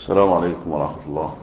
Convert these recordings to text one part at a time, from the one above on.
السلام عليكم ورحمة الله.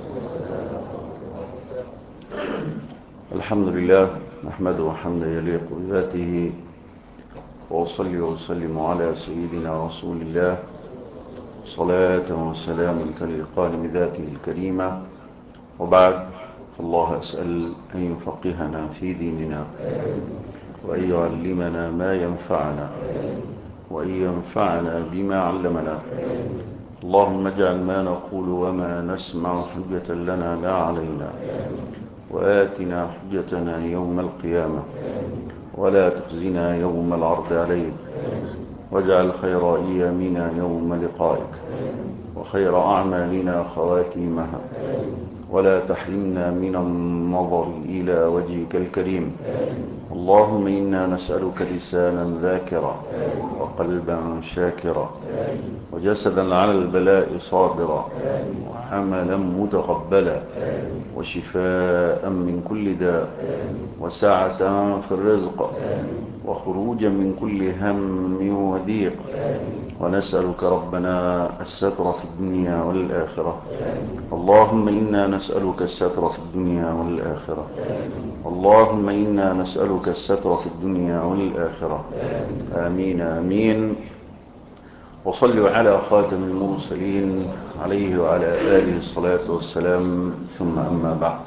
الحمد لله نحمده حمدا يليق بذاته، وأصلي وأسلم على سيدنا رسول الله صلاة وسلام تليقان بذاته الكريمة. وبعد، فالله أسأل أن يفقهنا في ديننا، وأن يعلمنا ما ينفعنا، وأن ينفعنا بما علمنا. اللهم اجعل ما نقول وما نسمع حجة لنا لا علينا، وآتنا حجتنا يوم القيامة، ولا تخزنا يوم العرض عليك، واجعل خير أيامنا يوم لقائك، وخير أعمالنا خواتيمها، ولا تحرمنا من النظر إلى وجهك الكريم. اللهم إنا نسألك لسانا ذاكرا، وقلبا شاكرا، وجسدا على البلاء صابرا، وعملا متقبلا، وشفاء من كل داء، وسعة في الرزق، وخروجا من كل هم وضيق. ونسألك ربنا الستر في الدنيا والآخرة. اللهم إنا نسألك الستر في الدنيا والآخرة. اللهم إنا نسألك الستر في الدنيا والآخرة. آمين آمين. وصلوا على خاتم المرسلين عليه وعلى آله الصلاة والسلام، ثم أما بعد.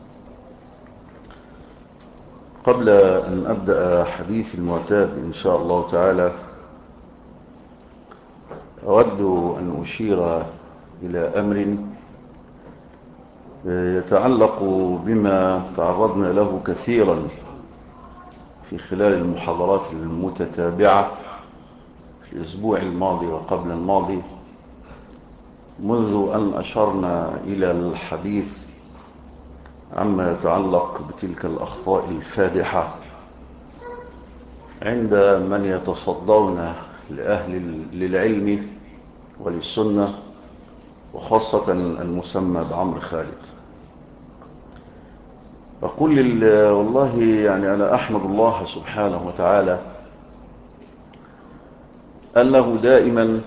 قبل أن أبدأ حديث المعتاد إن شاء الله تعالى، أود أن أشير إلى أمر يتعلق بما تعرضنا له كثيرا في خلال المحاضرات المتتابعة في الأسبوع الماضي وقبل الماضي، منذ أن أشرنا إلى الحديث عما يتعلق بتلك الأخطاء الفادحة عند من يتصدون للعلم وللسنة، وخاصة المسمى بعمر خالد. أقول والله يعني أنا أحمد الله سبحانه وتعالى أنه دائما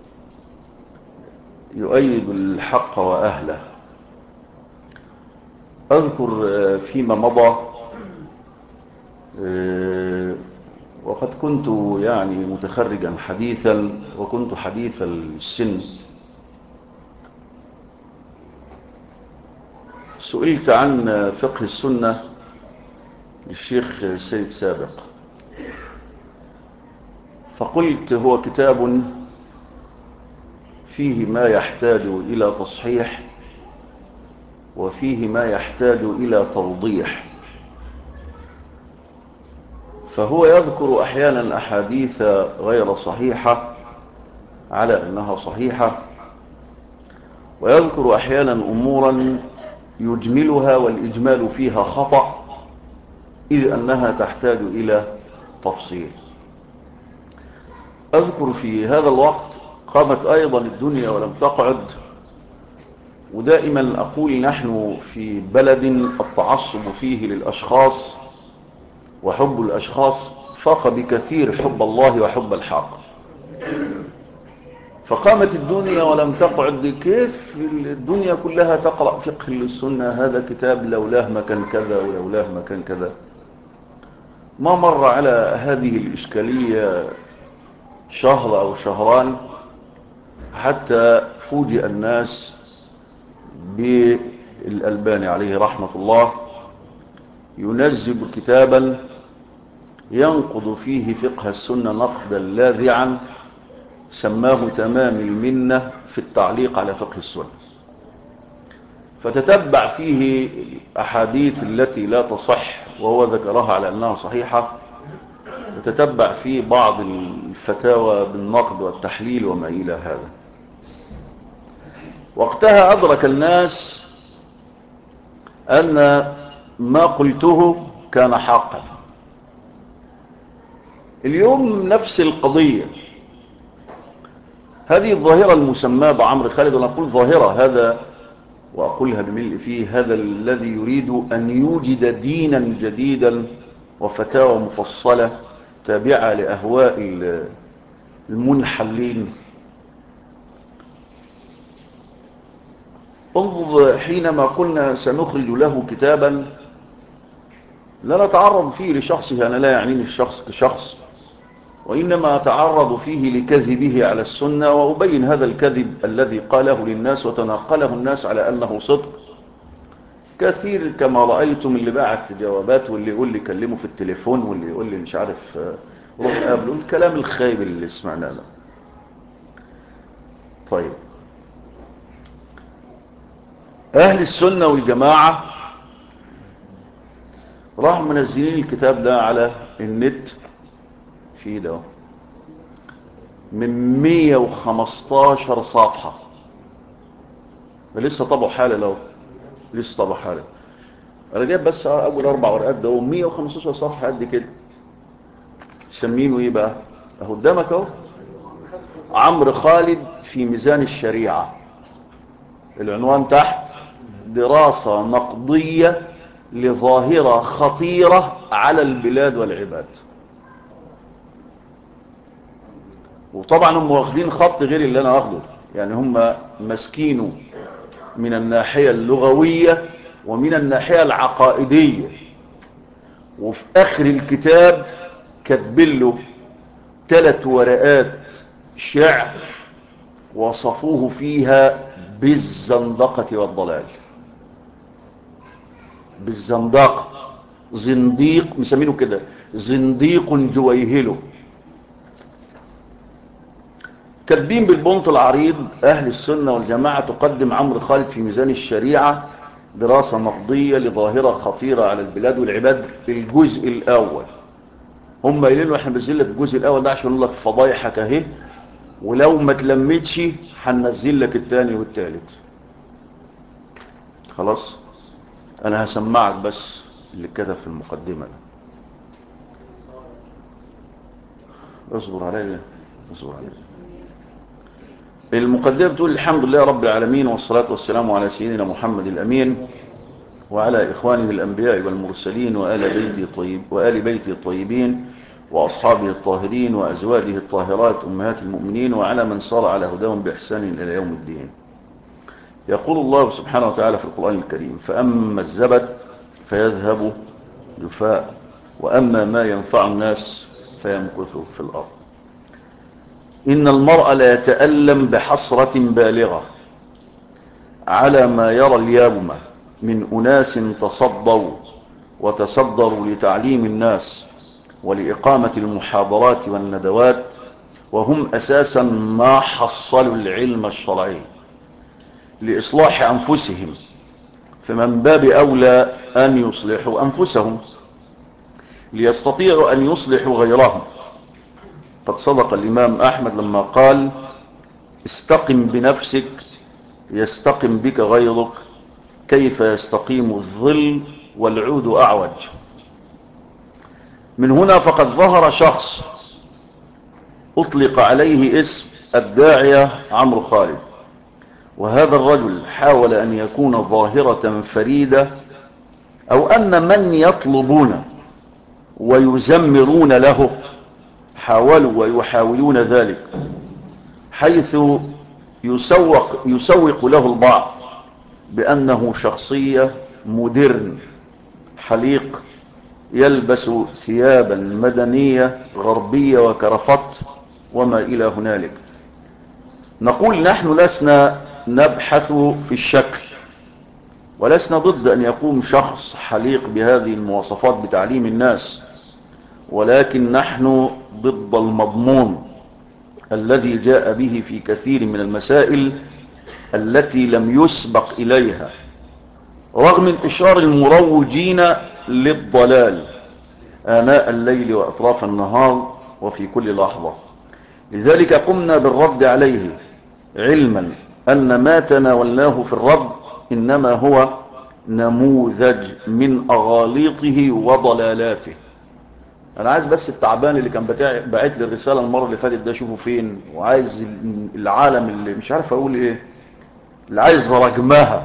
يؤيد الحق وأهله. أذكر فيما مضى، وقد كنت يعني متخرجا حديثا، وكنت حديث السن، سئلت عن فقه السنة للشيخ سيد سابق، فقلت هو كتاب فيه ما يحتاج إلى تصحيح، وفيه ما يحتاج إلى توضيح. فهو يذكر أحيانا أحاديث غير صحيحة على أنها صحيحة، ويذكر أحيانا أمورا يجملها والإجمال فيها خطأ، إذ أنها تحتاج إلى تفصيل. أذكر في هذا الوقت قامت أيضا الدنيا ولم تقعد، ودائما أقول نحن في بلد التعصب فيه للأشخاص وحب الأشخاص فاق بكثير حب الله وحب الحق. فقامت الدنيا ولم تقعد، كيف الدنيا كلها تقرأ فقه السنة؟ هذا كتاب لولاه ما كان كذا، ولولاه ما كان كذا. ما مر على هذه الإشكالية شهر أو شهران حتى فوجئ الناس بالألباني عليه رحمة الله ينزل كتابا ينقض فيه فقه السنة نقدا لاذعا، سماه تمام المنة في التعليق على فقه السنة. فتتبع فيه الأحاديث التي لا تصح وهو ذكرها على أنها صحيحة، وتتبع فيه بعض الفتاوى بالنقد والتحليل وما إلى هذا. وقتها أدرك الناس أن ما قلته كان حقا. اليوم نفس القضية، هذه الظاهرة المسماة بعمر خالد، وأنا أقول ظاهرة هذا وأقولها بملء فيه، هذا الذي يريد أن يوجد دينا جديدا وفتاوى مفصلة تابعة لأهواء المنحلين، انظر حينما قلنا سنخرج له كتابا لا نتعرض فيه لشخصه، أنا لا يعنيني الشخص كشخص، وإنما أتعرض فيه لكذبه على السنة، وأبين هذا الكذب الذي قاله للناس وتناقله الناس على أنه صدق. كثير كما رأيتم اللي بعت جوابات، واللي يقول لي كلمه في التليفون، واللي يقول لي مش عارف روح قابله، الكلام الخايب اللي سمعناه ده. طيب، أهل السنة والجماعة راحوا منزلين الكتاب ده على النت في ده من 115 صفحة، لسه طبعوا حالة لو لسه طبعوا حالة. أنا جايب بس أول 4 ورقات ده 115 صفحة قد كده. سمينه إيه بقى؟ أهو قدامك أهو، عمرو خالد في ميزان الشريعة. العنوان تحت: دراسة نقدية لظاهرة خطيرة على البلاد والعباد. وطبعا هم واخدين خط غير اللي انا واخده، يعني هم مسكينه من الناحية اللغوية ومن الناحية العقائدية. وفي اخر الكتاب كاتبين له 3 ورقات شعر وصفوه فيها بالزندقة والضلال. بالزندقة، زنديق مسمينه كده، زنديق جويهله. كاتبين بالبنط العريض: أهل السنة والجماعة تقدم عمرو خالد في ميزان الشريعة دراسة نقدية لظاهرة خطيرة على البلاد والعباد في الجزء الأول. هم قايلين له احنا بنزل لك الجزء الأول ده عشان نقول لك فضايحك اهي، ولو ما تلمتش هننزل لك الثاني والثالث. خلاص، أنا هسمعك بس اللي كتب في المقدمة ده. اصبر عليا، اصبر عليا. المقدمة بتقول: الحمد لله رب العالمين، والصلاة والسلام على سيدنا محمد الأمين وعلى إخوانه الأنبياء والمرسلين وآل بيته الطيبين وأصحابه الطاهرين وأزواجه الطاهرات أمهات المؤمنين وعلى من صار على هداهم بإحسان إلى يوم الدين. يقول الله سبحانه وتعالى في القرآن الكريم: فأما الزبد فيذهب جفاء، وأما ما ينفع الناس فيمكث في الأرض. إن المرء لا يتألم بحسرة بالغة على ما يرى اليوم من أناس تصدوا وتصدروا لتعليم الناس ولإقامة المحاضرات والندوات، وهم أساسا ما حصلوا العلم الشرعي لإصلاح أنفسهم، فمن باب أولى أن يصلحوا أنفسهم ليستطيعوا أن يصلحوا غيرهم. قد صدق الإمام أحمد لما قال: استقم بنفسك يستقم بك غيرك، كيف يستقيم الظل والعود أعوج. من هنا فقد ظهر شخص أطلق عليه اسم الداعية عمرو خالد، وهذا الرجل حاول أن يكون ظاهرة فريدة، أو أن من يطلبون ويزمرون له حاولوا ويحاولون ذلك، حيث يسوق له البعض بأنه شخصية مودرن حليق يلبس ثيابا مدنية غربية وكرفت وما إلى هنالك. نقول نحن لسنا نبحث في الشكل، ولسنا ضد أن يقوم شخص حليق بهذه المواصفات بتعليم الناس، ولكن نحن ضد المضمون الذي جاء به في كثير من المسائل التي لم يسبق إليها، رغم انتشار المروجين للضلال آناء الليل وأطراف النهار وفي كل لحظة. لذلك قمنا بالرد عليه، علما أن ما تناولناه في الرد إنما هو نموذج من أغاليطه وضلالاته. أنا عايز بس التعبان اللي كان باعت لي الرسالة المرة اللي فاتت ده شوفه فين، وعايز العالم اللي مش عارف أقول إيه، اللي عايز رجمها.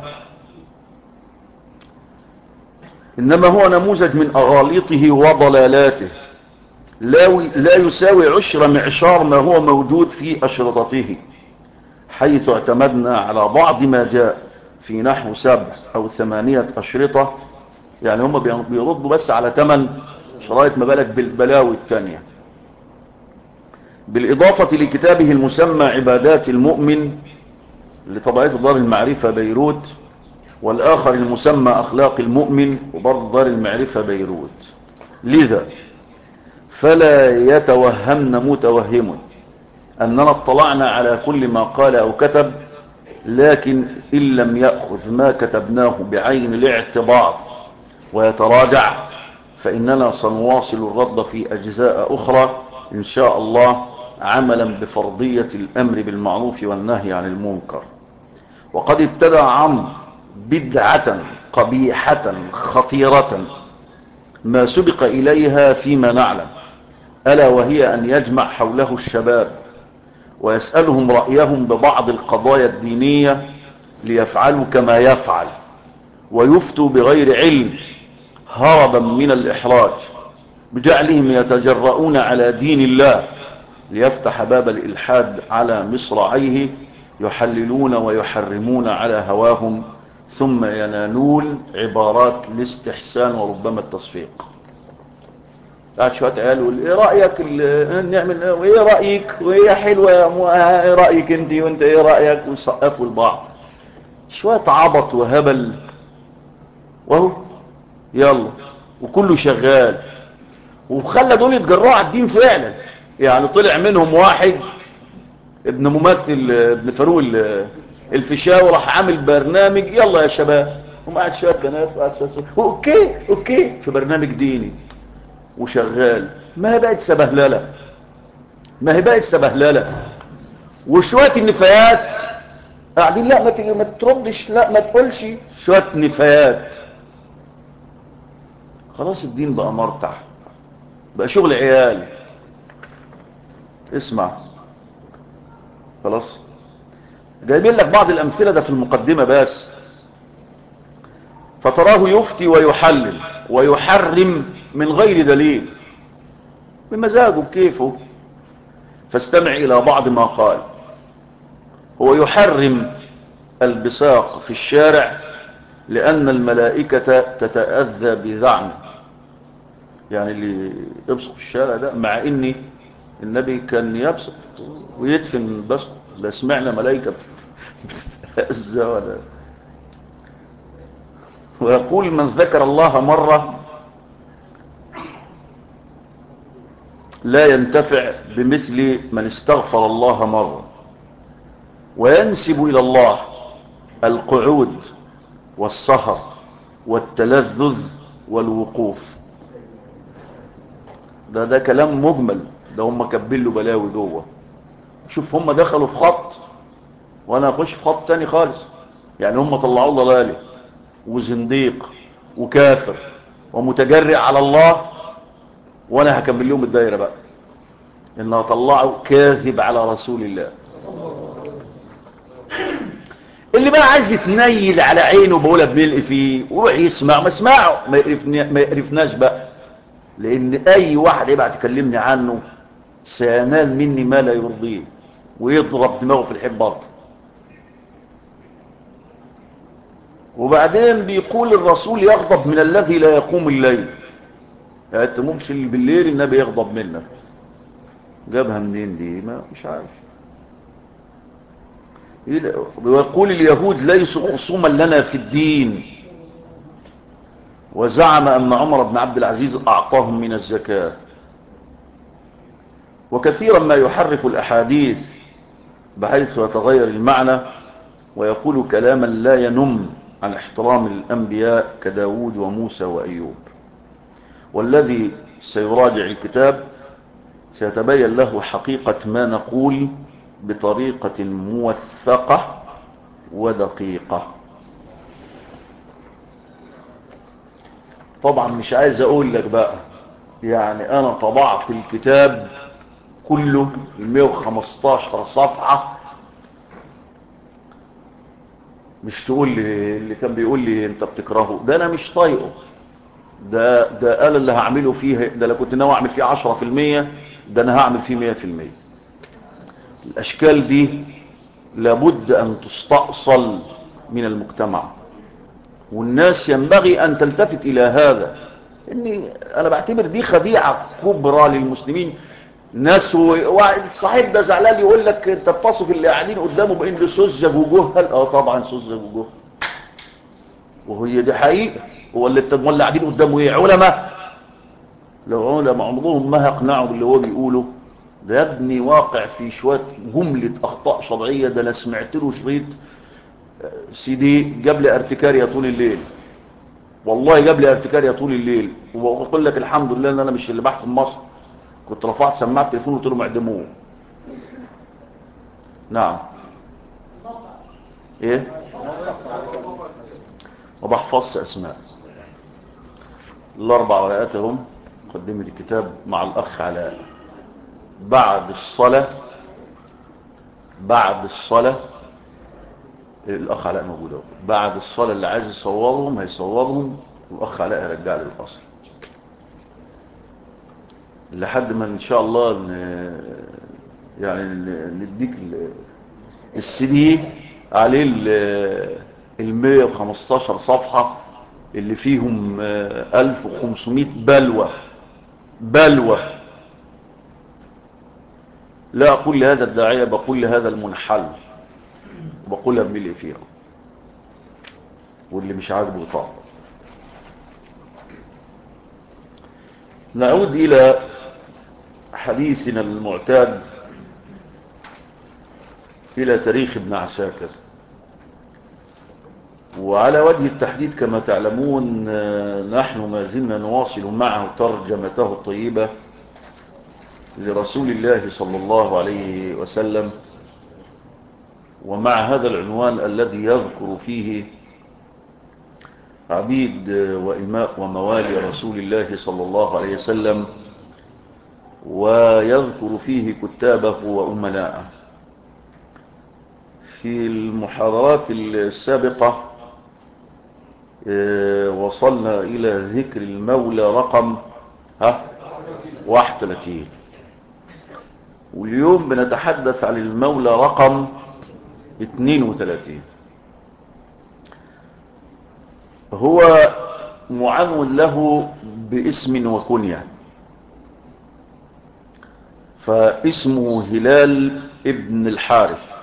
إنما هو نموذج من أغاليطه وضلالاته، لا يساوي 10 معشار ما هو موجود في أشرطته، حيث اعتمدنا على بعض ما جاء في نحو 7 أو 8 أشرطة، يعني هم بيردوا بس على 8 شرايط، ما بالك بالبلاوي التانية. بالإضافة لكتابه المسمى عبادات المؤمن لطبعية دار المعرفة بيروت، والآخر المسمى أخلاق المؤمن وبرضه دار المعرفة بيروت. لذا فلا يتوهمن متوهم أننا اطلعنا على كل ما قال أو كتب، لكن إن لم يأخذ ما كتبناه بعين الاعتبار ويتراجع فإننا سنواصل الرد في أجزاء أخرى إن شاء الله، عملا بفرضية الأمر بالمعروف والنهي عن المنكر. وقد ابتدع عمرو بدعة قبيحة خطيرة ما سبق إليها فيما نعلم، ألا وهي أن يجمع حوله الشباب ويسألهم رأيهم ببعض القضايا الدينية ليفعلوا كما يفعل ويفتوا بغير علم، هربا من الإحراج، بجعلهم يتجرؤون على دين الله ليفتح باب الإلحاد على مصراعيه، يحللون ويحرمون على هواهم، ثم ينالون عبارات الاستحسان وربما التصفيق. قاعد شوية عيال يقول ايه رأيك نعمل وايه رأيك وايه حلوة ايه رأيك انت وانت ايه رأيك، ويسقفوا البعض شوية عبط وهبل، وهو يلا وكله شغال. وخلى دول يتجرؤوا على الدين فعلا، يعني طلع منهم واحد ابن ممثل ابن فاروق الفيشاوي راح عامل برنامج يلا يا شباب، هم قاعد شوية بنات وقاعد شوية اوكي في برنامج ديني وشغال. ما هي بقت سبهلله، ما هي بقت سبهلله. وشويه النفايات قاعدين لا ما تردش، لا ما تقولش، شويه نفايات. خلاص الدين بقى مرتع، بقى شغل عيال. اسمع خلاص، جايبين لك بعض الامثله ده في المقدمه بس. فتراه يفتي ويحلل ويحرم من غير دليل بمزاجه بكيفه. فاستمع الى بعض ما قال. هو يحرم البصاق في الشارع لأن الملائكة تتأذى بذعنه، يعني اللي يبصق في الشارع ده، مع إن النبي كان يبصق ويدفن بصق، لا سمعنا ملائكة بتتأذى ولا. ويقول من ذكر الله مرة لا ينتفع بمثل من استغفر الله مرة. وينسب إلى الله القعود والسهر والتلذذ والوقوف. ده كلام مجمل، ده هم كبلوا بلاوي جوه. شوف هم دخلوا في خط وانا اخش في خط تاني خالص. يعني هم طلعوا ضلالي وزنديق وكافر ومتجرئ على الله، وانا هكمل لهم الدايره بقى ان طلعوا كاذب على رسول الله. اللي بقى عايز يتنيل على عينه بقولها بملء فيه وروح يسمع، ما اسمعه، ما يقرفناش بقى، لان اي واحد يبقى تكلمني عنه سينال مني ما لا يرضيه ويضرب دماغه في الحب برضه. وبعدين بيقول الرسول يغضب من الذي لا يقوم الليل، يعني انت ممكن بالليل النبي يغضب منك، جابها منين دي؟ ما مش عارف. ويقول اليهود ليسوا خصوما لنا في الدين، وزعم ان عمر بن عبد العزيز اعطاهم من الزكاة. وكثيرا ما يحرف الاحاديث بحيث يتغير المعنى ويقول كلاما لا ينم عن احترام الانبياء كداود وموسى وايوب. والذي سيراجع الكتاب سيتبين له حقيقة ما نقول بطريقة موثقة ودقيقة. طبعا مش عايز اقول لك بقى، يعني انا طبعت الكتاب كله 115 صفحة. مش تقول لي اللي كان بيقول لي انت بتكرهه، ده انا مش طايقه. ده قال اللي هعمله فيه، ده لو كنت ناوي اعمل فيه 10%، ده انا هعمل فيه 100%. الاشكال دي لابد ان تستأصل من المجتمع، والناس ينبغي أن تلتفت إلى هذا. إني أنا بعتبر دي خديعة كبرى للمسلمين. ناس واحد صاحب ده زعلان يقول لك انت بتصف اللي قاعدين قدامه بان سذج وجهل. طبعا سذج وجهل، وهي دي حقيقه. هو اللي قاعدين قدامه ايه؟ علماء. لو علماء عمرهم ما هيقنعوا باللي هو بيقوله. ده يا ابني واقع في شويه جمله اخطاء شرعيه. ده انا سمعت له شريط سي دي جاب لي ارتكاريا طول الليل، والله جاب لي ارتكاريا طول الليل. وبقول لك الحمد لله ان انا مش اللي بحكم مصر. كنت رفعت سماعه التليفون وقلت لهم اعدموه. نعم. ايه؟ ما بحفظش اسماء. الاربع ورقات هم مقدمه الكتاب مع الاخ علاء. بعد الصلاه الاخ علاء موجود اهو. بعد الصلاه اللي عايز يصورهم هيصورهم، والاخ علاء هيرجع لي الاصل لحد ما ان شاء الله يعني نديك السي دي عليه ال 115 صفحة اللي فيهم 1500 بلوى. لا أقول لهذا الداعية، بقول لهذا المنحل، وبقولها بملء فيها، واللي مش عاجبه طبعا. نعود إلى حديثنا المعتاد، إلى تاريخ ابن عساكر. وعلى وجه التحديد كما تعلمون نحن ما زلنا نواصل معه ترجمته الطيبة لرسول الله صلى الله عليه وسلم، ومع هذا العنوان الذي يذكر فيه عبيد وإماء وموالي رسول الله صلى الله عليه وسلم، ويذكر فيه كتابه وأمناءه. في المحاضرات السابقة وصلنا إلى ذكر المولى رقم 31، واليوم بنتحدث عن المولى رقم 32. هو معنون له باسم وكنية، فاسمه هلال ابن الحارث،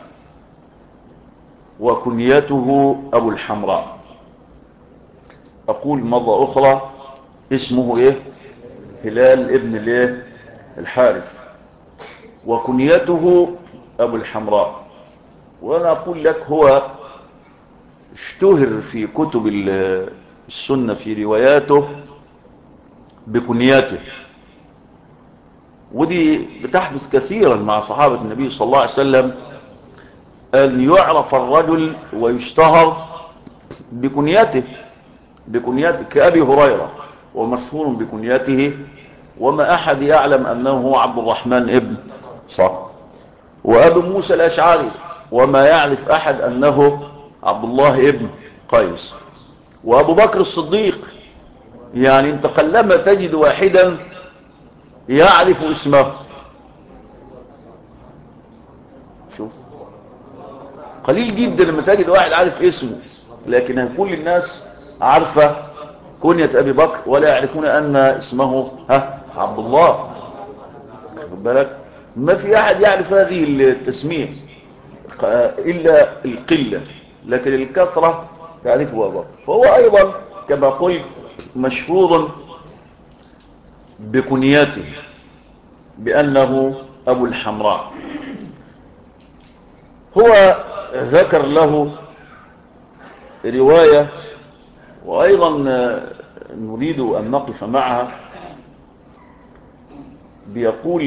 وكنيته أبو الحمراء. أقول مرة أخرى، اسمه إيه؟ هلال ابن الإيه؟ الحارث، وكنيته أبو الحمراء. وأنا أقول لك هو اشتهر في كتب السنة في رواياته بكنياته، ودي بتحدث كثيرا مع صحابة النبي صلى الله عليه وسلم، أن يعرف الرجل ويشتهر بكنياته كأبي هريرة ومشهور بكنياته، وما أحد يعلم أنه هو عبد الرحمن ابن صخر. وأبو موسى الأشعري وما يعرف أحد أنه عبد الله ابن قيس. وأبو بكر الصديق، يعني انت قلما تجد واحدا يعرف اسمه. شوف، قليل جدا لما تجد واحد عارف اسمه، لكن كل الناس عارفة كنية أبي بكر ولا يعرفون أن اسمه عبد الله. خد بالك، ما في أحد يعرف هذه التسمية إلا القلة، لكن الكثرة تعرفه أبو بكر. فهو أيضا كما قلت مشهور بكنيته بأنه أبو الحمراء. هو ذكر له رواية، وأيضا نريد أن نقف معها. بيقول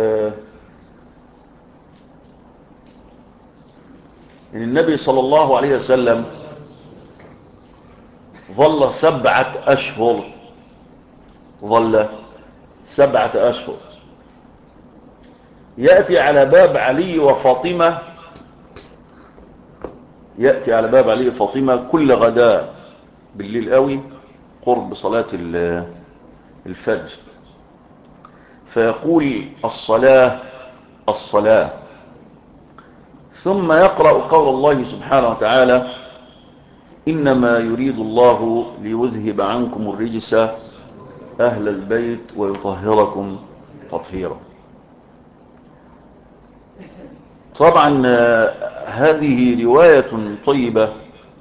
إن النبي صلى الله عليه وسلم ظل 7 أشهر، ظل 7 أشهر يأتي على باب علي وفاطمة، يأتي على باب علي وفاطمة كل غداء بالليل قوي قرب صلاة الفجر، فيقول الصلاة الصلاة، ثم يقرأ قول الله سبحانه وتعالى إنما يريد الله ليذهب عنكم الرجس أهل البيت ويطهركم تطهيرا. طبعا هذه رواية طيبة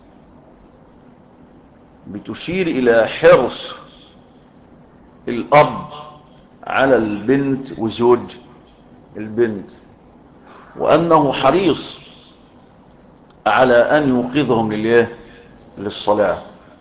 بتشير إلى حرص الأب على البنت وزوج البنت، وأنه حريص على أن يوقظهم للصلاة،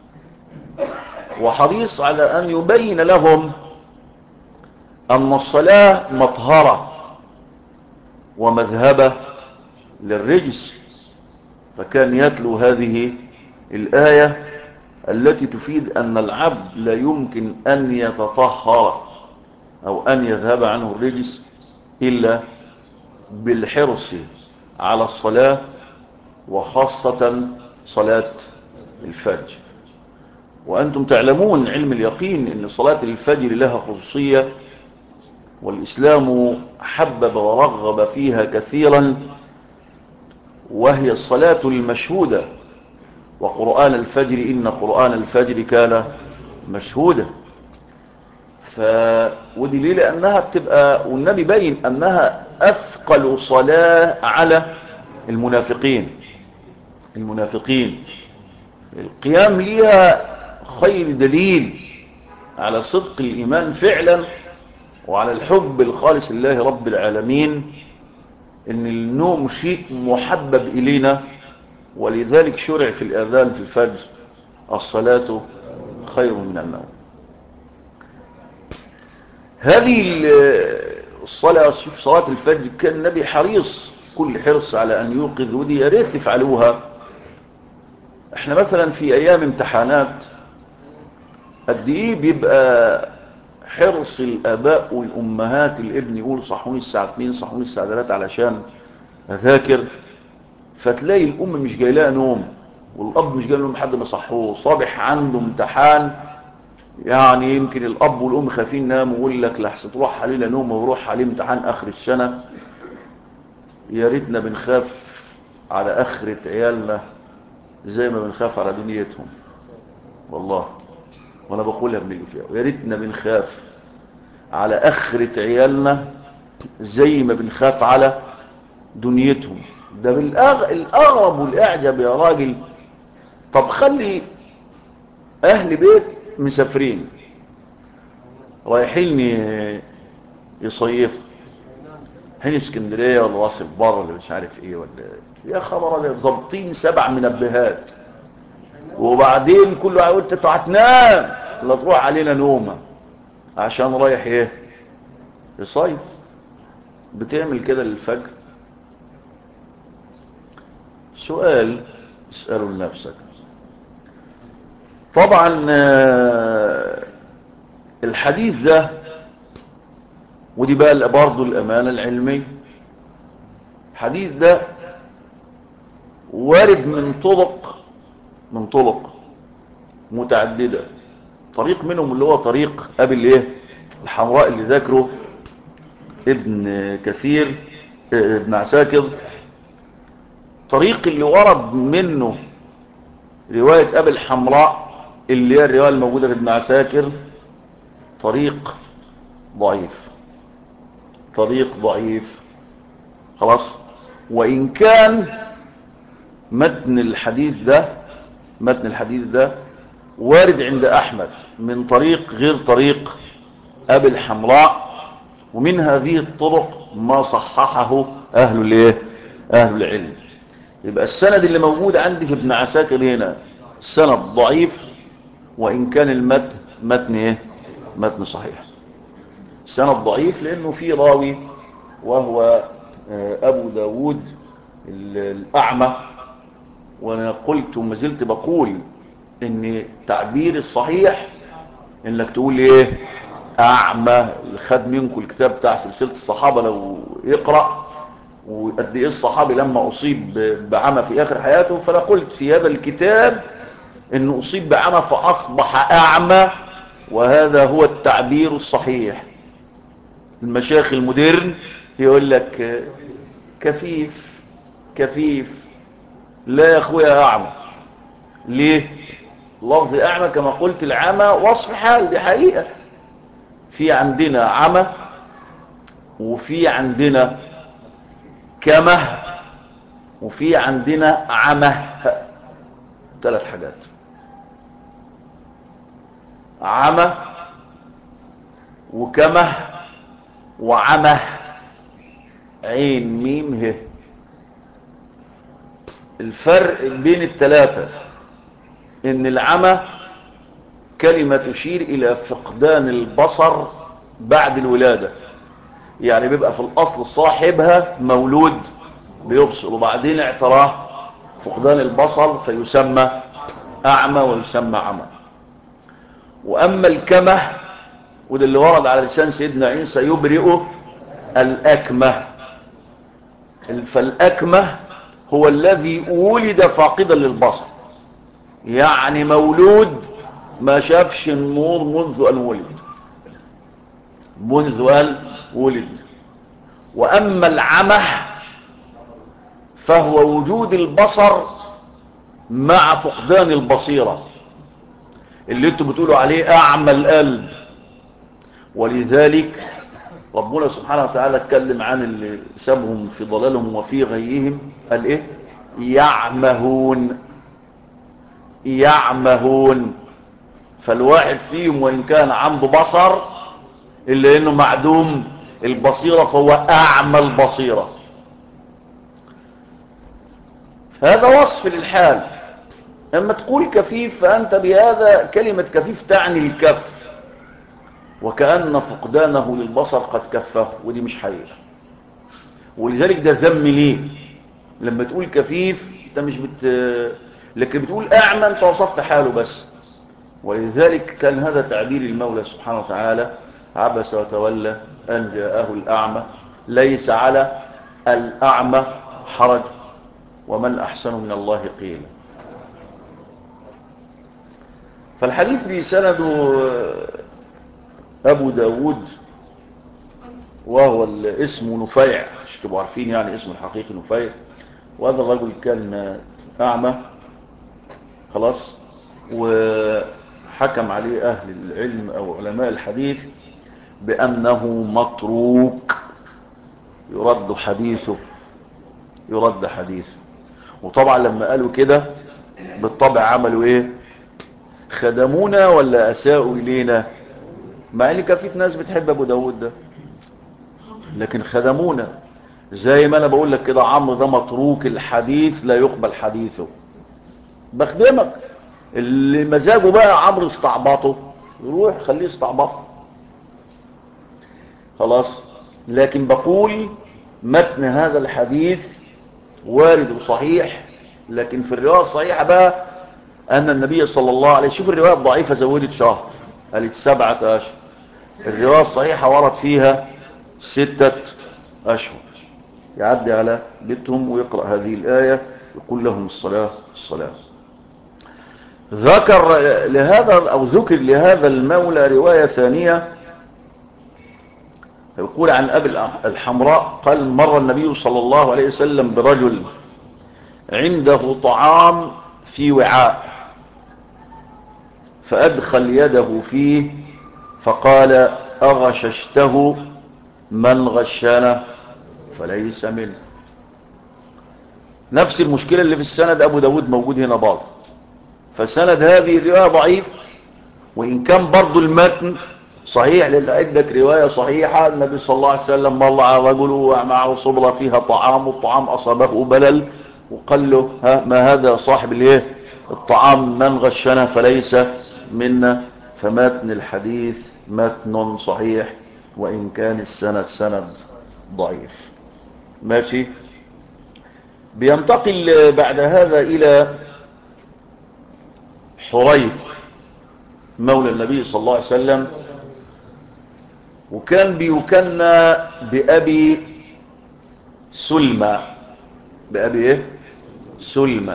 وحريص على أن يبين لهم أن الصلاة مطهرة ومذهبة للرجس. فكان يتلو هذه الآية التي تفيد أن العبد لا يمكن أن يتطهر أو أن يذهب عنه الرجس إلا بالحرص على الصلاة، وخاصة صلاة الفجر. وأنتم تعلمون علم اليقين أن صلاة الفجر لها خصوصية، والإسلام حبب ورغب فيها كثيرا، وهي الصلاة المشهودة. وقرآن الفجر إن قرآن الفجر كان مشهودا. ودليل لأنها بتبقى، والنبي بين أنها أثقل صلاة على المنافقين. القيام ليها خير دليل على صدق الإيمان فعلا، وعلى الحب الخالص لله رب العالمين، إن النوم شيء محبب إلينا، ولذلك شرع في الأذان في الفجر الصلاة خير من النوم. هذه الصلاة، شوف صلاة الفجر كان النبي حريص كل حرص على أن يوقظ، ودي يا ريت تفعلوها. احنا مثلا في أيام امتحانات قد ايه بيبقى حرص الآباء والأمهات، الابن يقول صحوني الساعة 2 صحوني الساعة 3 علشان أذاكر، فتلاقي الأم مش جاي لها نوم والأب مش جاي لهم حد ما صحوه، صابح عنده امتحان، يعني يمكن الأب والأم خافين ناموا، ويقول لك لحسن تروح علينا نوم ويروح عليه امتحان آخر السنة. يا ريتنا بنخاف على آخرة عيالنا زي ما بنخاف على دنيتهم، والله وانا بقولها بنيجي فيها. يا ريتنا بنخاف على آخرة عيالنا زي ما بنخاف على دنيتهم. ده الأغرب والأعجب يا راجل. طب خلي أهل بيت مسافرين رايحين يصيفوا، هنا اسكندرية ولا راس البر ولا مش عارف ايه ولا إيه. يا خبر ابيض، ظابطين 7 منبهات، وبعدين كله هيقول انت هتنام لا تروح علينا نومه عشان رايح ايه يصيف. بتعمل كده للفجر؟ سؤال اسأله لنفسك. طبعا الحديث ده، ودي بقى برضه الأمانة العلمية، الحديث ده وارد من طرق متعددة. طريق منهم اللي هو طريق أبي الحمراء اللي ذكره ابن كثير ابن عساكر. طريق اللي ورد منه رواية أبي الحمراء اللي هي الرواية الموجودة في ابن عساكر طريق ضعيف خلاص. وإن كان متن الحديث ده وارد عند أحمد من طريق غير طريق أبي الحمراء، ومن هذه الطرق ما صححه أهل العلم. يبقى السند اللي موجود عندي في ابن عساكر هنا السند ضعيف، وإن كان متن صحيح. السند ضعيف لأنه في راوي وهو أبو داود الأعمى. وأنا قلت وما زلت بقول إن تعبير الصحيح إنك تقول أعمى. اللي خد منكم الكتاب بتاع سلسلة الصحابة لو يقرأ وقد ايه الصحابي لما اصيب بعمى في اخر حياته، فانا قلت في هذا الكتاب انه اصيب بعمى فاصبح اعمى، وهذا هو التعبير الصحيح. المشايخ المودرن يقول لك كفيف لا يا اخويا اعمى، ليه؟ لفظ أعمى كما قلت العمى وصف حال، دي حقيقة. في عندنا عمى وفي عندنا كمه وفي عندنا عمه، 3 حاجات. عمى وكمه وعمه، عين ميم ه. الفرق بين ال3 ان العمى كلمة تشير الى فقدان البصر بعد الولادة، يعني بيبقى في الاصل صاحبها مولود بيبصر وبعدين اعتراه فقدان البصر فيسمى اعمى ويسمى عمى. واما الكمه وده اللي ورد على لسان سيدنا عيسى يبرئ الاكمه، فالاكمه هو الذي ولد فاقدا للبصر، يعني مولود ما شافش النور منذ ان ولد. واما العمى فهو وجود البصر مع فقدان البصيرة، اللي انتوا بتقولوا عليه اعمى القلب. ولذلك ربنا سبحانه وتعالى اتكلم عن اللي سابهم في ضلالهم وفي غيهم، قال ايه؟ يعمهون. فالواحد فيهم وان كان عنده بصر الا انه معدوم البصيرة، فهو اعمى البصيرة. هذا وصف للحال. اما تقول كفيف فانت بهذا كلمة كفيف تعني الكف، وكأن فقدانه للبصر قد كفه، ودي مش حقيقة. ولذلك ده ذم ليه لما تقول كفيف، انت مش لكن بتقول اعمى انت وصفت حاله بس. ولذلك كان هذا تعبير المولى سبحانه وتعالى: عبس وتولى ان جاءه الاعمى ليس على الاعمى حرج ومن احسن من الله قيلا. فالحديث بسنده ابو داود، وهو الاسم نفيع، مش تبقوا عارفين يعني اسمه الحقيقي نفيع. وهذا الرجل كان اعمى خلاص، وحكم عليه اهل العلم او علماء الحديث بانه متروك، يرد حديثه. وطبعا لما قالوا كده بالطبع عملوا ايه؟ خدمونا ولا اساءوا الينا؟ مع ان كان في ناس بتحب ابو داود ده، لكن خدمونا. زي ما انا بقول لك كده، عمرو ده متروك الحديث لا يقبل حديثه، بخدمك. اللي مزاجه بقى عمرو استعباطه يروح خليه استعباطه خلاص. لكن بقول متن هذا الحديث وارد وصحيح، لكن في الرواية الصحيحة بقى أن النبي صلى الله عليه وسلم، شوف الرواية الضعيفة زودت شهر قالت 7 أشهر، الرواية الصحيحة ورد فيها 6 أشهر. يعدي على بيتهم ويقرأ هذه الآية يقول لهم الصلاة. ذكر لهذا المولى رواية ثانية، يقول عن أبي الحمراء قال: مر النبي صلى الله عليه وسلم برجل عنده طعام في وعاء، فأدخل يده فيه فقال: أغششته؟ من غشنا فليس منه. نفس المشكلة اللي في السند أبو داود موجود هنا برضه. فسند هذه الرواية ضعيف، وإن كان برضه المتن صحيح، لأن عندك رواية صحيحة النبي صلى الله عليه وسلم مر على رجل ومعه صبرة فيها طعام، والطعام أصابه بلل، وقال له: ما هذا صاحب الايه الطعام؟ من غشنا فليس منا. فمتن الحديث متن صحيح وإن كان السند سند ضعيف. ماشي. بينتقل بعد هذا إلى حريث مولى النبي صلى الله عليه وسلم، وكان بيكنى بأبي سلمى. بأبي ايه؟ سلمى.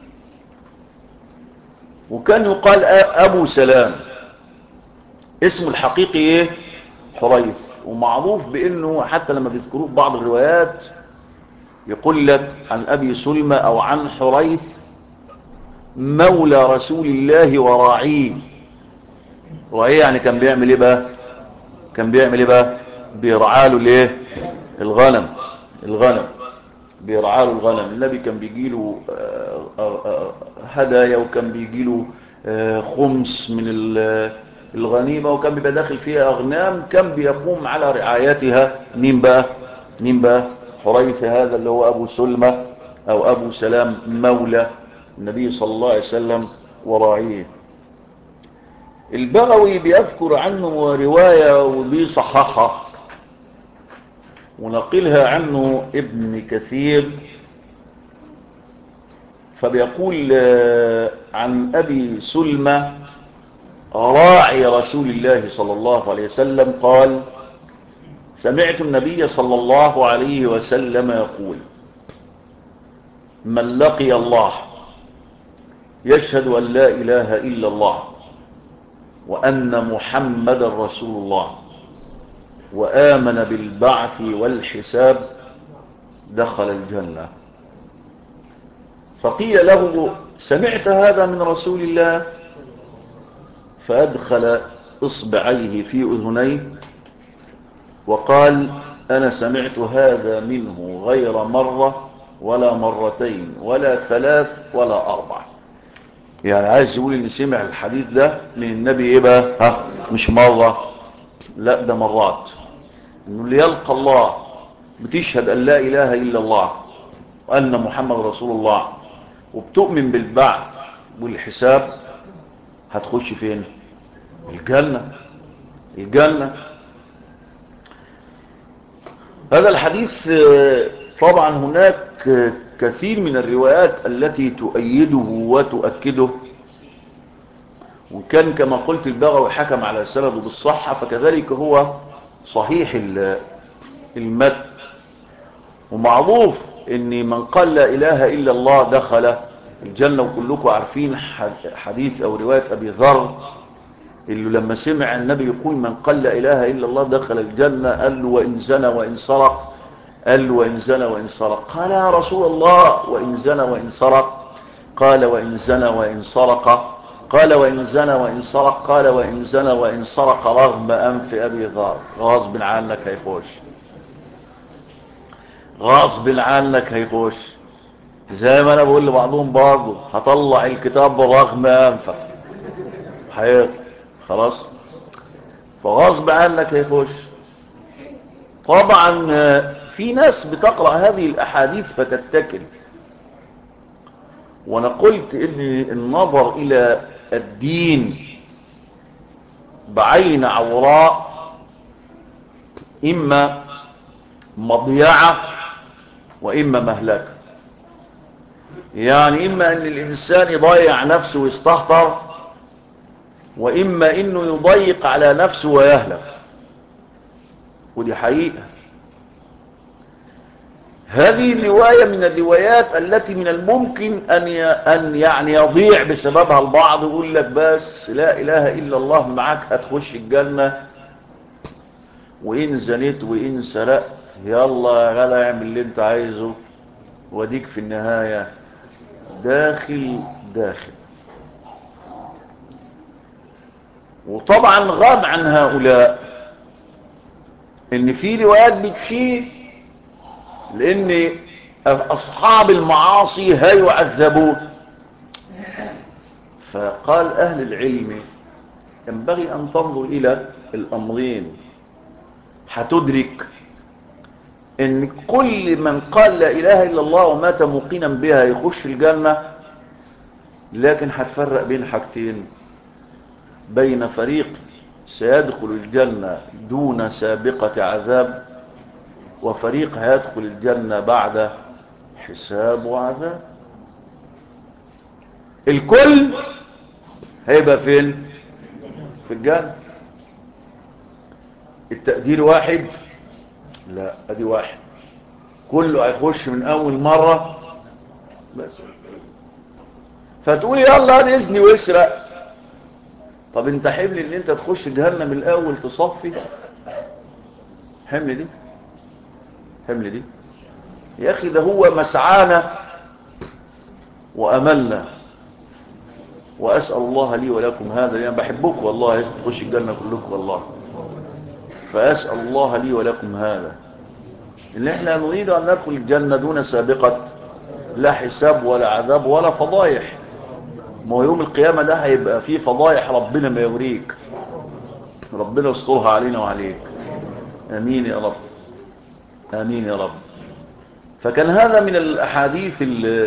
وكان يقال أبو سلام. اسمه الحقيقي ايه؟ حريث. ومعروف بأنه حتى لما بيذكروه بعض الروايات يقول لك عن أبي سلمى أو عن حريث، مولى رسول الله وراعيه. وراعيه يعني كان بيعمل ايه بقى؟ كان بيعمل ايه بقى؟ بيرعى له الايه؟ الغنم بيرعى له الغنم. النبي كان بيجيله هدايا، وكان بيجيله خمس من الغنيمة، وكان بيبقى داخل فيها أغنام كان بيقوم على رعايتها. مين بقى؟ حريث هذا اللي هو أبو سلمة أو أبو سلام مولى النبي صلى الله عليه وسلم وراعيه. البغوي بيذكر عنه رواية وبيصححها ونقلها عنه ابن كثير، فبيقول عن أبي سلمة راعي رسول الله صلى الله عليه وسلم قال: سمعت النبي صلى الله عليه وسلم يقول: من لقي الله يشهد أن لا إله إلا الله وأن محمد رسول الله وآمن بالبعث والحساب دخل الجنة. فقيل له: سمعت هذا من رسول الله؟ فأدخل إصبعيه في أذنيه وقال: أنا سمعت هذا منه غير مرة ولا مرتين ولا ثلاث ولا أربع. يعني عايز يقول إن سمع الحديث ده من النبي إيه بقى؟ مش مرة، لا ده مرات. إنه اللي يلقى الله بتشهد أن لا إله إلا الله وأن محمد رسول الله وبتؤمن بالبعث والحساب هتخش فين؟ الجنة. هذا الحديث طبعا هناك كثير من الروايات التي تؤيده وتؤكده، وكان كما قلت البغوي حكم على سنده بالصحة، فكذلك هو صحيح المتن. ومعروف ان من قال لا اله الا الله دخل الجنة. وكلكم عارفين حديث او رواية ابي ذر اللي لما سمع النبي يقول من قال لا اله الا الله دخل الجنة قال له: وان زنى وان سرق؟ قال له: وان زنى وان سرق؟ قال: يا رسول الله وان زنى وان سرق؟ قال: وان زنى وان سرق؟ قال: وان زنى وان سرق؟ قال: وان زنى وان سرق رغم انف ابي ذر. غصب عنك هيخش. زي ما انا بقول لبعضهم برضه هطلع الكتاب برغم انفك هيطلع خلاص، فغصب عنك هيخش. طبعا في ناس بتقرأ هذه الاحاديث فتتكل، وانا قلت ان النظر الى الدين بعين عوراء اما مضيعة واما مهلكة. يعني اما ان الانسان يضيع نفسه ويستهتر، واما انه يضيق على نفسه ويهلك. ودي حقيقة. هذه الرواية من الروايات التي من الممكن أن يعني يضيع بسببها البعض، يقول لك بس لا إله إلا الله معك هتخش الجنة، وإن زنيت وإن سرقت يلا يا غلا اعمل اللي انت عايزه وديك في النهاية داخل. وطبعا غاب عن هؤلاء ان في روايات بتشير لان اصحاب المعاصي هيعذبون. فقال اهل العلم ينبغي ان تنظر الى الامرين، هتدرك ان كل من قال لا اله الا الله ومات موقنا بها يخش الجنة، لكن هتفرق بين حاجتين: بين فريق سيدخل الجنة دون سابقة عذاب، وفريق هيدخل الجنة بعد حساب وعذاب. الكل هيبقى فين؟ في الجنة. التقدير واحد؟ لا، ادي واحد كله هيخش من اول مرة بس. فتقول يلا ادي اذني واسرق. طب انت حمل ان انت تخش جهنم من الاول تصفي؟ حمل دي يا اخي، ده هو مسعانا واملنا وأسأل الله لي ولكم هذا، لأن بحبك والله، تخش الجنة كلكم والله. فأسأل الله لي ولكم هذا، إن إحنا نريد أن ندخل الجنة دون سابقة لا حساب ولا عذاب ولا فضايح. ما هو يوم القيامة ده هيبقى فيه فضايح ربنا ما يوريك، ربنا يسترها علينا وعليك. آمين يا رب، آمين يا رب. فكان هذا من الأحاديث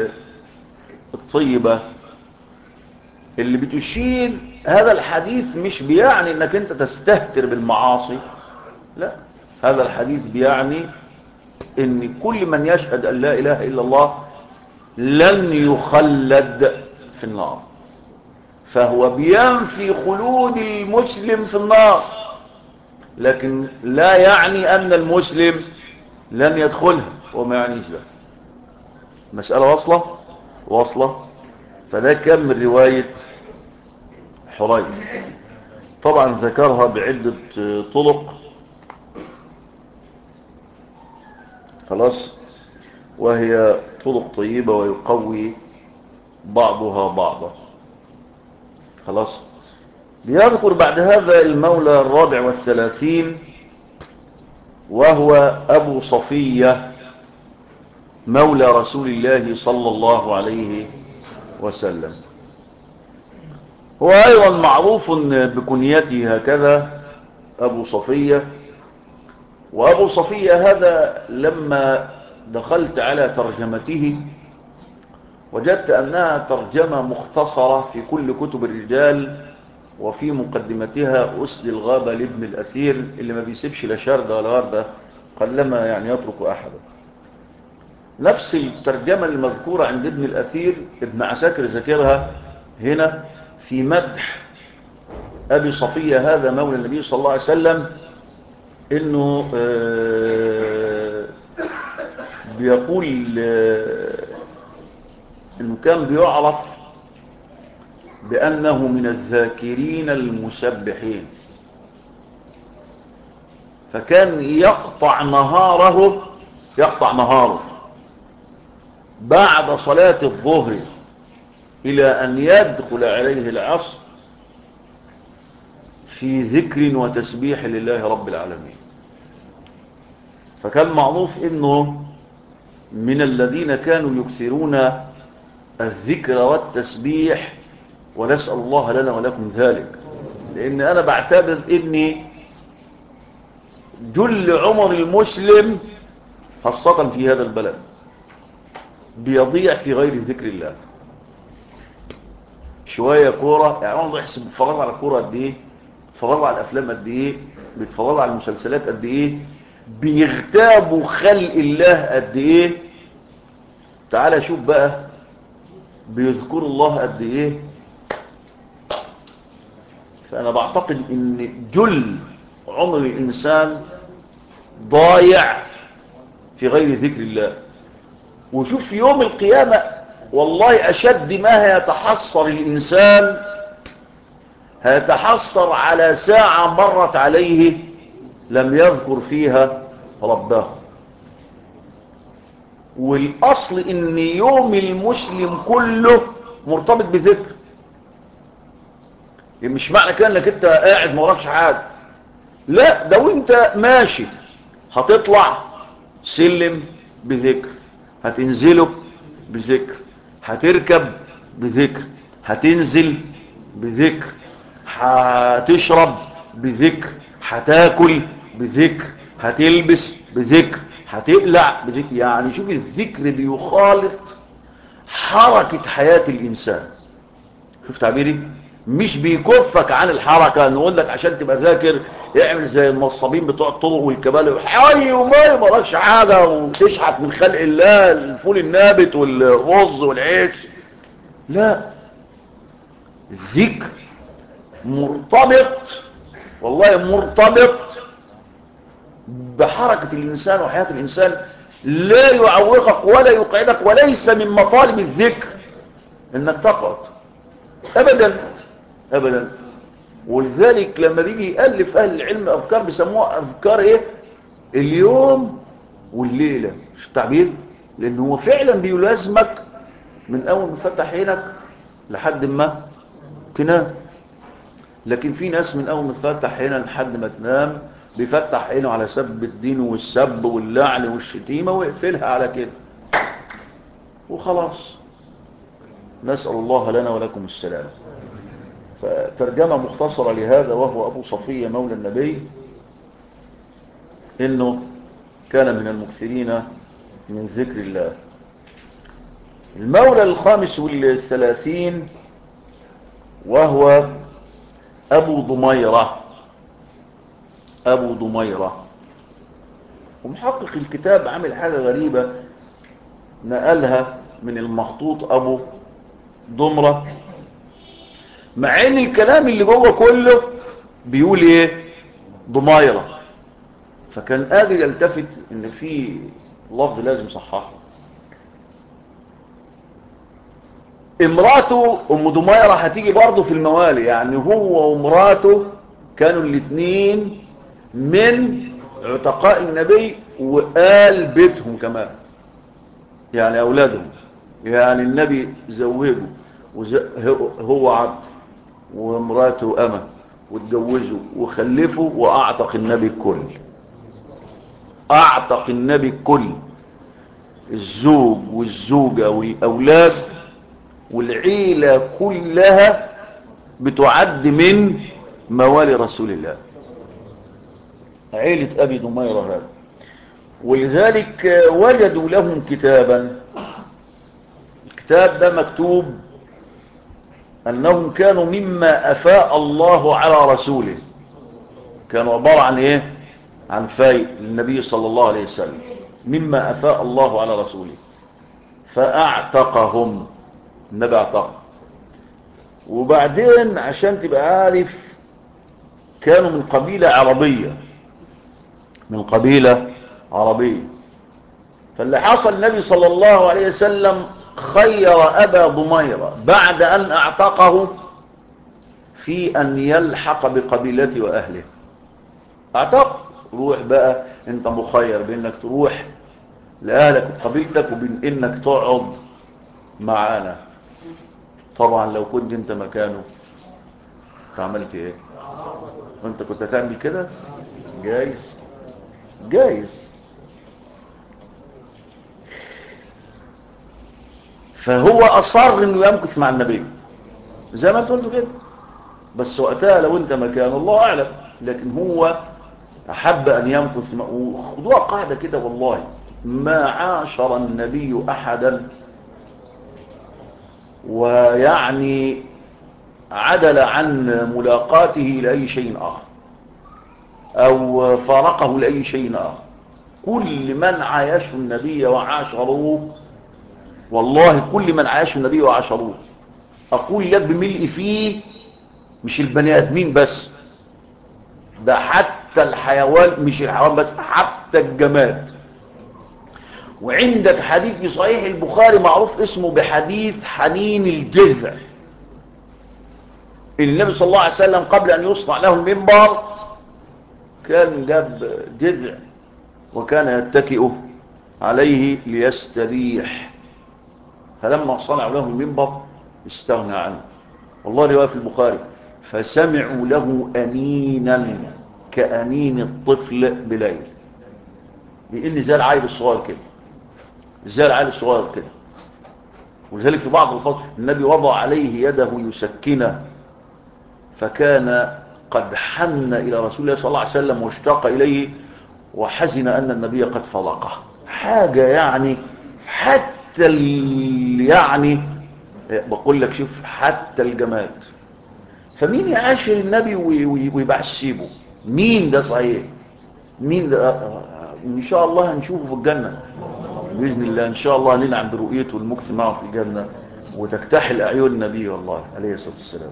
الطيبة اللي بتشير. هذا الحديث مش بيعني انك انت تستهتر بالمعاصي، لا، هذا الحديث بيعني ان كل من يشهد ان لا اله الا الله لن يخلد في النار، فهو بينفي خلود المسلم في النار، لكن لا يعني ان المسلم لن يدخلها، وما يعنيش ده. مسألة واصلة. فده كان من رواية حريث، طبعا ذكرها بعدة طرق، خلاص، وهي طرق طيبة ويقوي بعضها بعضا. خلاص. بيذكر بعد هذا المولى 34، وهو أبو صفية مولى رسول الله صلى الله عليه وسلم. هو أيضا معروف بكنيته هكذا، أبو صفية. وأبو صفية هذا لما دخلت على ترجمته وجدت أنها ترجمة مختصرة في كل كتب الرجال، وفي مقدمتها أسد الغابة لابن الأثير، اللي ما بيسيبش لا شاردة ولا وردة، قلما يعني يترك أحدا. نفس الترجمة المذكورة عند ابن الأثير ابن عساكر ذكرها هنا في مدح أبي صفية هذا مولى النبي صلى الله عليه وسلم، إنه بيقول إنه كان بيعرف بأنه من الذاكرين المسبحين، فكان يقطع نهاره بعد صلاة الظهر إلى أن يدخل عليه العصر في ذكر وتسبيح لله رب العالمين. فكان معروف إنه من الذين كانوا يكثرون الذكر والتسبيح، ونسأل الله لنا ولكم ذلك، لأن أنا بعتبر إني جل عمر المسلم خاصة في هذا البلد بيضيع في غير ذكر الله. شوية كورة، يعني والله يحسب بيتفرجوا على الكورة قد ايه، بيتفرجوا على الافلام قد ايه، بيتفرجوا على المسلسلات قد ايه، بيغتابوا خلق الله قد ايه. تعال شوف بقى بيذكروا الله قد ايه. فانا بعتقد ان جل عمر الانسان ضايع في غير ذكر الله. وشوف في يوم القيامة والله أشد ما هيتحسر الإنسان، هيتحسر على ساعة مرت عليه لم يذكر فيها ربه. والأصل إن يوم المسلم كله مرتبط بذكر. مش معنى كده انك انت قاعد ما وراكش حاجة، لا، ده وانت ماشي هتطلع سلم بذكر، هتنزله بذكر، هتركب بذكر، هتنزل بذكر، هتشرب بذكر، هتاكل بذكر، هتلبس بذكر، هتقلع بذكر. يعني شوف الذكر بيخالط حركة حياة الإنسان. شوف تعبيري، مش بيكفك عن الحركة. نقول لك عشان تبقى ذاكر اعمل زي النصابين بتوع الطرق والكبالة، حي وما مراكش حاجة وتشحت من خلق الله الفول النابت والرز والعيش. لا، الذكر مرتبط، والله مرتبط بحركة الإنسان وحياة الإنسان، لا يعوقك ولا يقعدك. وليس من مطالب الذكر انك تقعد ابدا ابدا. ولذلك لما بيجي يألف اهل العلم اذكار بيسموها اذكار ايه، اليوم والليلة. مش التعبير، لانه هو فعلا بيلازمك من اول ما فتح عينك لحد ما تنام. لكن في ناس من أول ما تفتح عينها لحد ما تنام بيفتح عينه على سب الدين والسب واللعن والشتيمة ويقفلها على كده وخلاص. نسأل الله لنا ولكم السلام. فترجمة مختصرة لهذا وهو أبو صفية مولى النبي إنه كان من المكثرين من ذكر الله. المولى الخامس والثلاثين وهو أبو ضميرة. أبو ضميرة. ومحقق الكتاب عمل حاجة غريبة نقلها من المخطوط أبو ضمرة، مع ان الكلام اللي جوه كله بيقول ايه؟ ضميرة. فكان قادر يلتفت ان في لفظ لازم صححه. امراته ام ضميرة هتيجي برضه في الموالي، يعني هو ومراته كانوا الاثنين من عتقاء النبي وآل بيتهم كمان، يعني اولادهم. يعني النبي زوجه هو عبد ومراته أمة واتجوزوا وخلفوا وأعتق النبي الكل. أعتق النبي الكل، الزوج والزوجة والأولاد والعيلة كلها بتعد من موالي رسول الله، عيلة أبي ضميرة هذا. ولذلك وجدوا لهم كتابا. الكتاب ده مكتوب أنهم كانوا مما أفاء الله على رسوله، كانوا عبارة عن إيه؟ عن فايء للنبي صلى الله عليه وسلم، مما أفاء الله على رسوله. فأعتقهم النبي، اعتق. وبعدين عشان تبقى عارف كانوا من قبيلة عربية، من قبيلة عربية. فاللي حصل النبي صلى الله عليه وسلم خير أبا ضميرة بعد أن اعتقه في أن يلحق بقبيلته وأهله. اعتق، روح بقى انت مخير بانك تروح لأهلك وقبيلتك وبين انك تقعد معانا. طبعا لو كنت انت مكانه عملت ايه؟ انت كنت هتعمل كده؟ جايز، جايز. فهو اصر انه يمكث مع النبي زي ما انت قلت كده، بس وقتها لو انت مكان الله اعلم، لكن هو احب ان يمكث. وخدوها قاعدة كده والله، ما عاشر النبي احدا ويعني عدل عن ملاقاته لأي شيء آخر أو فارقه لأي شيء آخر. كل من عايشه النبي وعاشروه، والله كل من عايشه النبي وعاشروه، أقول لك بملء فيه، مش البني آدمين بس، ده حتى الحيوان، مش الحيوان بس، حتى الجماد. وعندك حديث في صحيح البخاري معروف اسمه بحديث حنين الجذع. النبي صلى الله عليه وسلم قبل أن يصنع له المنبر كان جاب جذع وكان يتكئ عليه ليستريح، فلما صنعوا له المنبر استغنى عنه. والله رواية في البخاري فسمعوا له أنينا كأنين الطفل بليل، لأن زي العيل الصغير كده، زي العيل الصغير كده. ولذلك في بعض الفضل النبي وضع عليه يده يسكنه، فكان قد حن إلى رسول الله صلى الله عليه وسلم واشتاق إليه وحزن أن النبي قد فلقه. حاجة يعني حتى يعني بقول لك شوف حتى الجماد. فمين يعاشر النبي ويبقى سيبه؟ مين ده صحيح؟ مين ده؟ إن شاء الله هنشوفه في الجنة بإذن الله. إن شاء الله هننعم برؤيته والمكث معه في الجنة وتكتحل أعين النبي والله عليه الصلاة والسلام.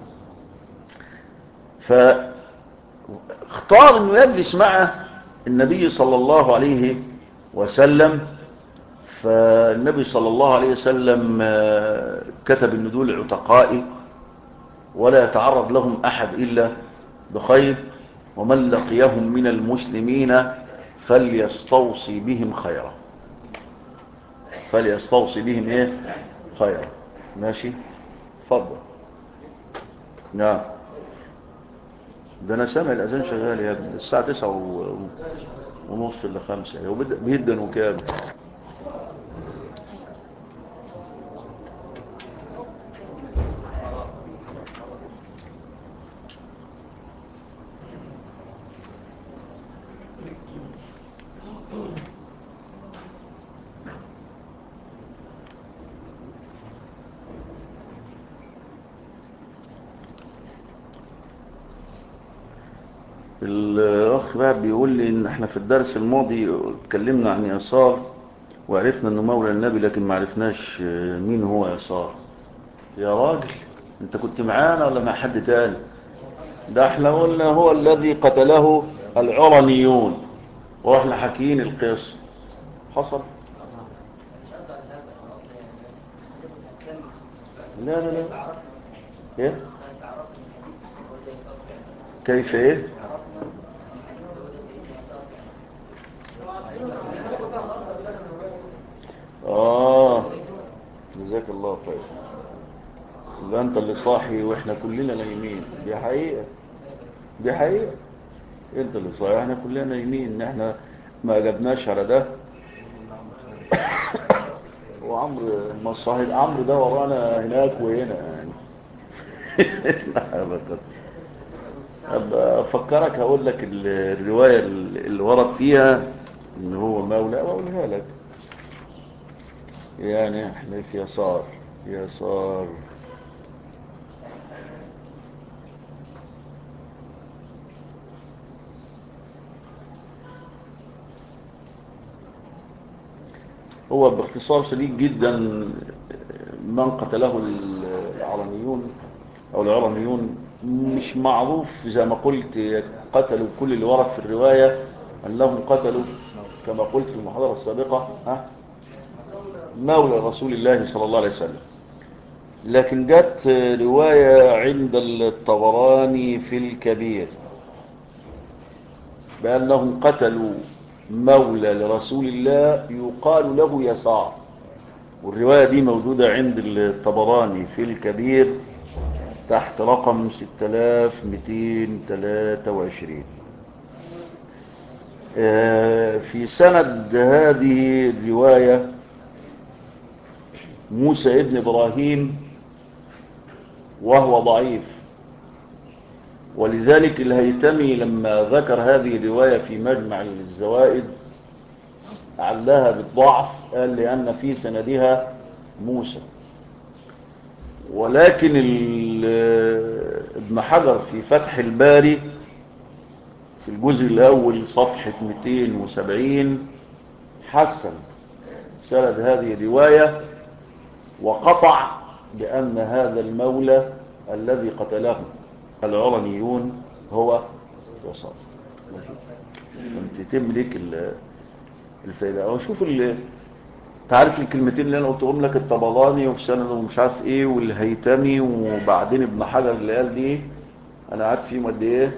فاختار انه يجلس مع النبي صلى الله عليه وسلم. فالنبي صلى الله عليه وسلم كتب ان دول عتقائي ولا يتعرض لهم احد الا بخير، ومن لقيهم من المسلمين فليستوصي بهم خيرا. فليستوصي بهم ايه؟ خيرا. ماشي، اتفضل. نعم. ده انا سامع الاذان شغال يا ابني الساعه 9 ونص الا 5 بيدن وكام. الاخ بقى بيقول لي ان احنا في الدرس الماضي اتكلمنا عن يسار وعرفنا انه مولى النبي، لكن ما عرفناش مين هو يسار. يا راجل انت كنت معانا ولا مع حد تاني؟ ده احنا قلنا هو الذي قتله العرنيون واحنا حكيين القصة. حصل. لا لا لا. ايه كيف ايه؟ اه جزاك الله خير. يبقى انت اللي صاحي واحنا كلنا نايمين. دي حقيقة. دي حقيقة. انت اللي صاحي احنا كلنا نايمين ان احنا ما اجبناش على ده. وعمرو ما صاحب عمرو ده ورانا هناك وهنا يعني. أبقى افكرك هقول لك الرواية اللي ورد فيها ان هو مولى واقولها لك. يعني احنا في يسار. يسار هو باختصار شديد جدا من قتله العرنيون او العرنيون مش معروف زي ما قلت. قتلوا كل اللي ورد في الرواية انهم قتلوا كما قلت في المحاضرة السابقة مولى رسول الله صلى الله عليه وسلم. لكن جت رواية عند الطبراني في الكبير بأنهم قتلوا مولى لرسول الله يقال له يسار، والرواية دي موجودة عند الطبراني في الكبير تحت رقم 6223. في سند هذه الرواية موسى ابن إبراهيم وهو ضعيف، ولذلك الهيتمي لما ذكر هذه الرواية في مجمع الزوائد علاها بالضعف، قال لأن في سندها موسى. ولكن ابن حجر في فتح الباري في الجزء الأول صفحة 270 حسن سند هذه الرواية وقطع بأن هذا المولى الذي قتله العرنيون هو يسار. عشان تملك الفائدة. أو شوف تعرف الكلمتين اللي أنا قلتهم لك، الطبراني وفي سند ومش عارف إيه والهيتمي وبعدين ابن حجر اللي قال دي، أنا قعدت فيهم قد إيه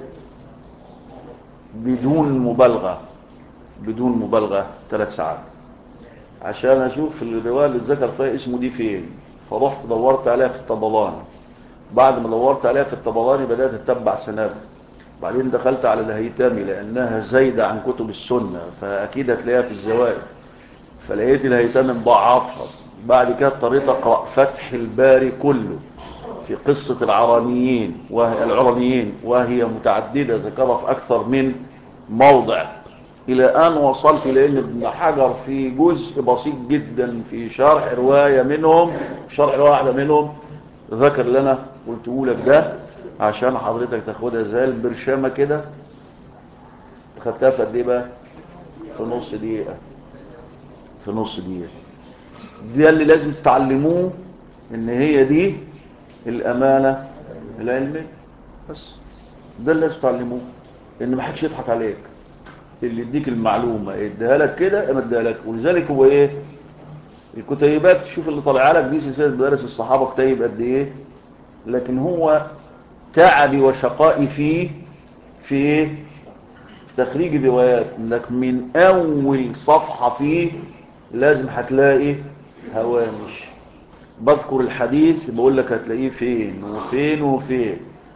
بدون مبالغة. بدون مبالغة 3 ساعات عشان أشوف الرواية اللي اتذكر فيها اسمه دي فين. فرحت دورت عليها في الطبراني. بعد ما دورت عليها في الطبراني بدأت أتبع سنادها. بعدين دخلت على الهيتامي لأنها زايدة عن كتب السنة فأكيد هتلاقيها في الزوائد، فلقيت الهيتامي مضاعفها. بعد كده اضطريت أقرأ فتح الباري كله في قصة العرنيين وهي متعددة ذكرها في أكثر من موضع، إلى أن وصلت إلى أن ابن حجر في جزء بسيط جدا في شرح رواية منهم، شرح رواية واحدة منهم ذكر لنا قلته لك ده عشان حضرتك تاخدها زي البرشامة كده. خدتها في قد ايه بقى؟ في نص دقيقة. في نص دقيقة. دي اللي لازم تتعلموه، ان هي دي الامانة العلمية. بس ده اللي لازم تتعلموه، ان ما حدش يضحك عليك. اللي يديك المعلومة يديها لك كده ما اديها لك. ولذلك هو ايه الكتيبات، تشوف اللي طالع لك دي سلسلة مدارس الصحابة كتيب قد ايه، لكن هو تعبي وشقائي في تخريج الروايات. انك من اول صفحة فيه لازم هتلاقي هوامش. بذكر الحديث بقول لك هتلاقيه فين وفين وفين،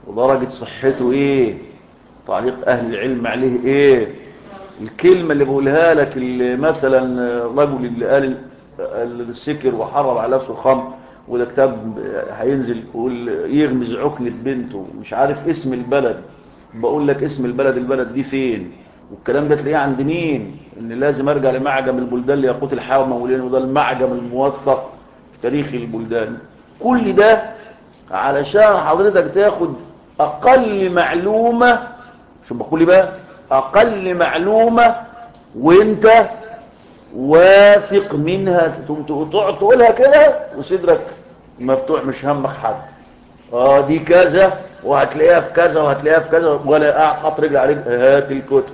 ودرجة صحته ايه، تعليق اهل العلم عليه ايه، الكلمة اللي بقولها لك اللي مثلا الرجل اللي قال السكر وحرم على نفسه الخمر، وده كتاب هينزل يقول يغمز عكنة بنته مش عارف اسم البلد، بقول لك اسم البلد دي فين، والكلام ده تلاقيه عند مين، ان لازم ارجع لمعجم البلدان لياقوت الحيوان مولين، وده المعجم الموثق في تاريخ البلدان. كل ده علشان حضرتك تاخد اقل معلومة، شو بقول بقى، اقل معلومة وانت واثق منها، تقعد تقولها كده وصدرك مفتوح مش همك حد. دي كذا وهتلاقيها في كذا وهتلاقيها في كذا، ولا قاعد حاطط رجل على رجل، هات الكتب.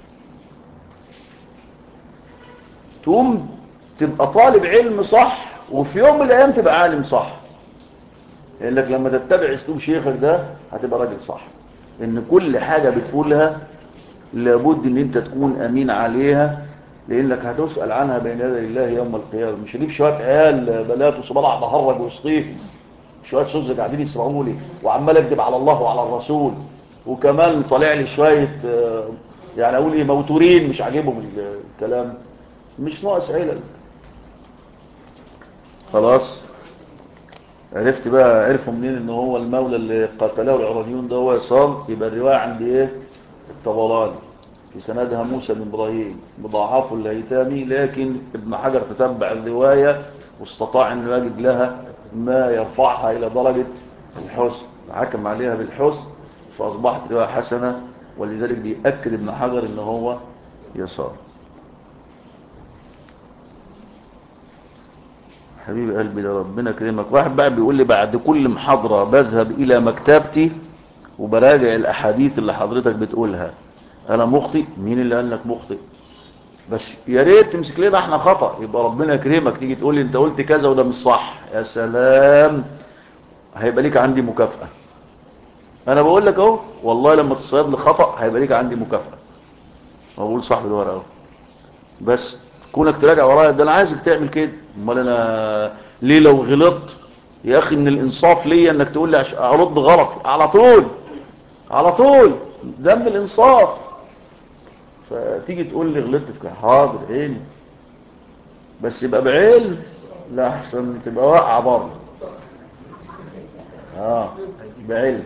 تقوم تبقى طالب علم صح، وفي يوم من الايام تبقى عالم صح، لانك لما تتبع اسلوب شيخك ده هتبقى راجل صح. ان كل حاجة بتقولها لابد ان انت تكون امين عليها، لانك هتسأل عنها بين يدي الله يوم القيامة. مش هجيب شوية عيال بنات وصبالع بهرج وسطيه، شوية سوز قاعدين يسمعوا لي وعمال اكذب على الله وعلى الرسول، وكمان طالع لي شوية يعني اقول ايه موتورين مش عاجبهم الكلام، مش ناقص علل. خلاص عرفت بقى، عرفوا منين ان هو المولى اللي قتله العرانيون ده هو يسار؟ يبقى الرواية عند ايه؟ الطبراني في سندها موسى بن ابراهيم بضعاف الهيثامي، لكن ابن حجر تتبع الرواية واستطاع ان يجد لها ما يرفعها الى درجة الحسن، حكم عليها بالحسن فاصبحت رواية حسنة، ولذلك بيأكد ابن حجر ان هو يسار. حبيب قلبي ده ربنا كريمك. واحد بقى بيقول لي بعد كل محاضرة بذهب الى مكتبتي وبراجع الاحاديث اللي حضرتك بتقولها، انا مخطئ؟ مين اللي قال لك مخطئ؟ بس يا ريت تمسك لنا احنا خطأ، يبقى ربنا يكرمك تيجي تقول لي انت قلت كذا وده مش صح، يا سلام، هيبقى ليك عندي مكافأة. انا بقول لك اهو والله لما تصيد لي خطأ هيبقى ليك عندي مكافأة. بقول صاحب الورقه اهو، بس كونك تراجع ورايا ده انا عايزك تعمل كده. امال انا ليه لو غلطت يا اخي من الانصاف ليا انك تقول لي ارد غلط على طول، على طول، ده من الانصاف. فتيجي تقول لي غلطت في حاضر عيني، بس يبقى بعلم، لا احسن تبقى واقعه برضه. بعلم.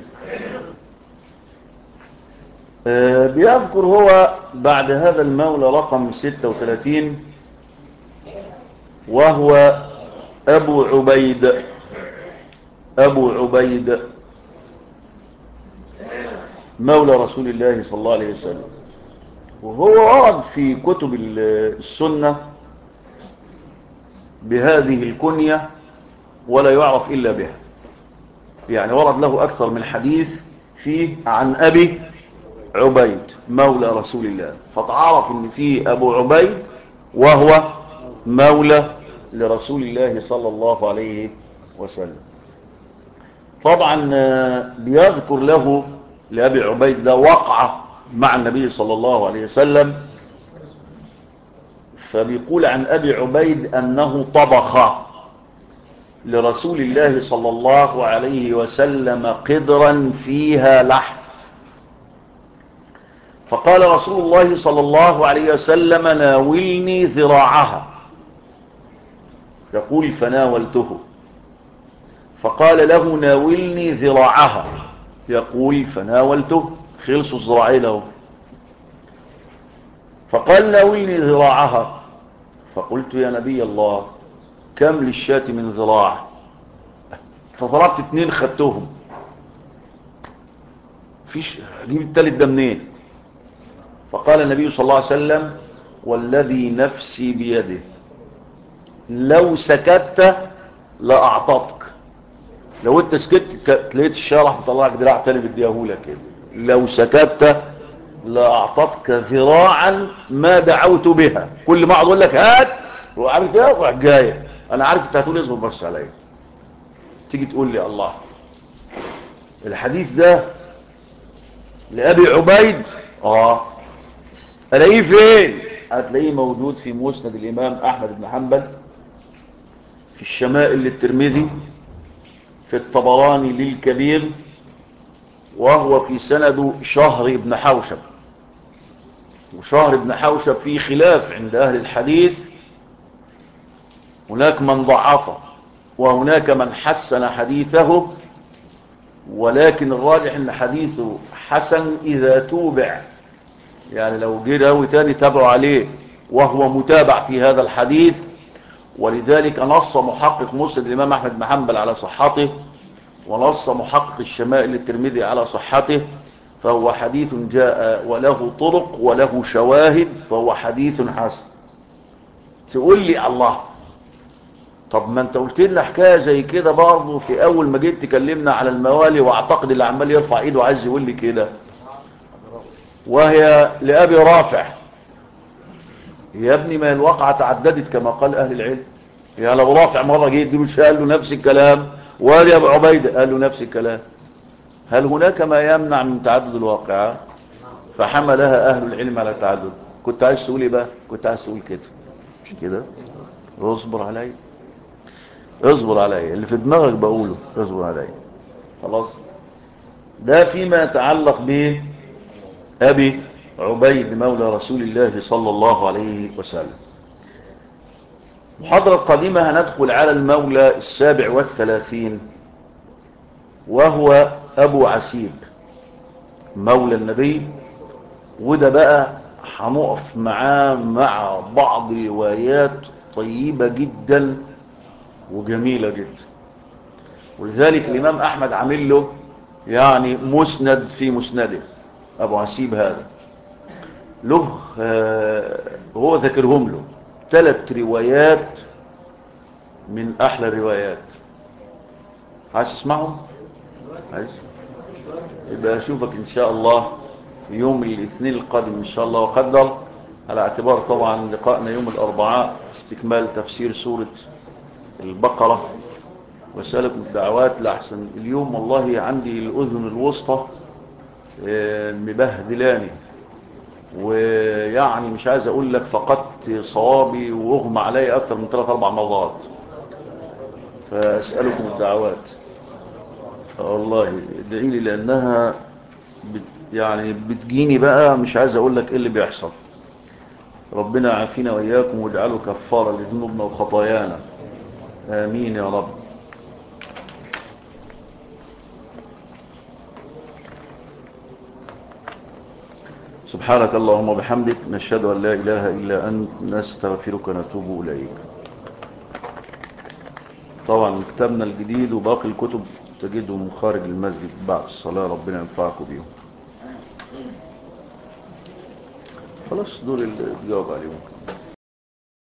بيذكر هو بعد هذا المولى رقم 36 وهو أبو عبيد. أبو عبيد مولى رسول الله صلى الله عليه وسلم، وهو ورد في كتب السنة بهذه الكنية ولا يعرف إلا بها، يعني ورد له أكثر من حديث فيه عن أبي عبيد مولى رسول الله، فتعرف ان فيه أبو عبيد وهو مولى لرسول الله صلى الله عليه وسلم. طبعا بيذكر له لأبي عبيد ده وقعة مع النبي صلى الله عليه وسلم، فبيقول عن أبي عبيد أنه طبخ لرسول الله صلى الله عليه وسلم قدرا فيها لحم، فقال رسول الله صلى الله عليه وسلم ناولني ذراعها، يقول فناولته، فقال له ناولني ذراعها، يقول فناولته، خلصوا الذراعين له، فقال ناولني ذراعها، فقلت يا نبي الله كم للشاة من ذراع؟ فضربت 2 خدتهم، فيش اجيب التالت ده منين؟ فقال النبي صلى الله عليه وسلم والذي نفسي بيده لو سكت لأعطتك، لو انت سكت تلاقيت الشارح بطلعك دراع تاني بديهولك كده، لو سكت لأعطتك ذراعا ما دعوت بها، كل ما اقعد اقول لك هات وعامل كده روح جايه، انا عارف انت هتقول اصبر بس عليا، تيجي تقول لي الله الحديث ده لأبي عبيد، الاقيه فين؟ هتلاقيه موجود في مسند الامام احمد بن حنبل، في الشمائل للترمذي، في الطبراني للكبير، وهو في سند شهر بن حوشب. وشهر بن حوشب فيه خلاف عند أهل الحديث، هناك من ضعفه وهناك من حسن حديثه، ولكن الراجح ان حديثه حسن اذا توبع، يعني لو جه راوي تاني تابعوا عليه وهو متابع في هذا الحديث. ولذلك نص محقق مسند الامام احمد بن حنبل على صحته، ونص محقق الشمائل للترمذي على صحته، فهو حديث جاء وله طرق وله شواهد، فهو حديث حسن. تقول لي الله، طب ما انت قلت لنا حكايه زي كده برضه في اول ما جيت تكلمنا على الموالي، واعتقد اللي عمال يرفع ايده عايز يقول لي كده، وهي لابي رافع. يا ابني ما الواقعه تعددت كما قال اهل العلم. يعني ابو رافع مره جه يديله قال له نفس الكلام، وادي ابو عبيده قال له نفس الكلام. هل هناك ما يمنع من تعدد الواقعات؟ فحملها اهل العلم على التعدد. كنت عايز تقول ايه بقى؟ كنت عايز تقول كده مش كده؟ اصبر عليا، اصبر عليا، اللي في دماغك بقوله، اصبر عليا. خلاص. ده فيما يتعلق به ابي عبيد مولى رسول الله صلى الله عليه وسلم. محاضرة قادمة هندخل على المولى 37، وهو ابو عسيب مولى النبي. وده بقى هنقف معاه مع بعض روايات طيبة جدا وجميلة جدا. ولذلك الامام احمد عامل له يعني مسند في مسنده. ابو عسيب هذا له هو ذكرهم له 3 روايات من احلى الروايات. عايز تسمعهم؟ عايز؟ يبقى اشوفك ان شاء الله يوم الاثنين القادم ان شاء الله وقدر، على اعتبار طبعا لقائنا يوم الاربعاء استكمال تفسير سورة البقرة. وسألكم الدعوات لأحسن اليوم والله عندي الأذن الوسطى مبهدلاني، ويعني مش عايز اقول لك فقدت صوابي واغمى علي اكتر من 3-4 مرات. فاسألكم الدعوات والله، ادعي لي لانها يعني بتجيني بقى، مش عايز اقول لك ايه اللي بيحصل. ربنا يعافينا واياكم واجعله كفارة لذنوبنا وخطايانا، امين يا رب. سبحانك اللهم وبحمدك، نشهد ان لا اله الا انت، نستغفرك ونتوب اليك. طبعا كتابنا الجديد وباقي الكتب تجدهم خارج المسجد بعد الصلاة، ربنا ينفعكم بيهم. خلاص دول اللي تجاوب عليهم.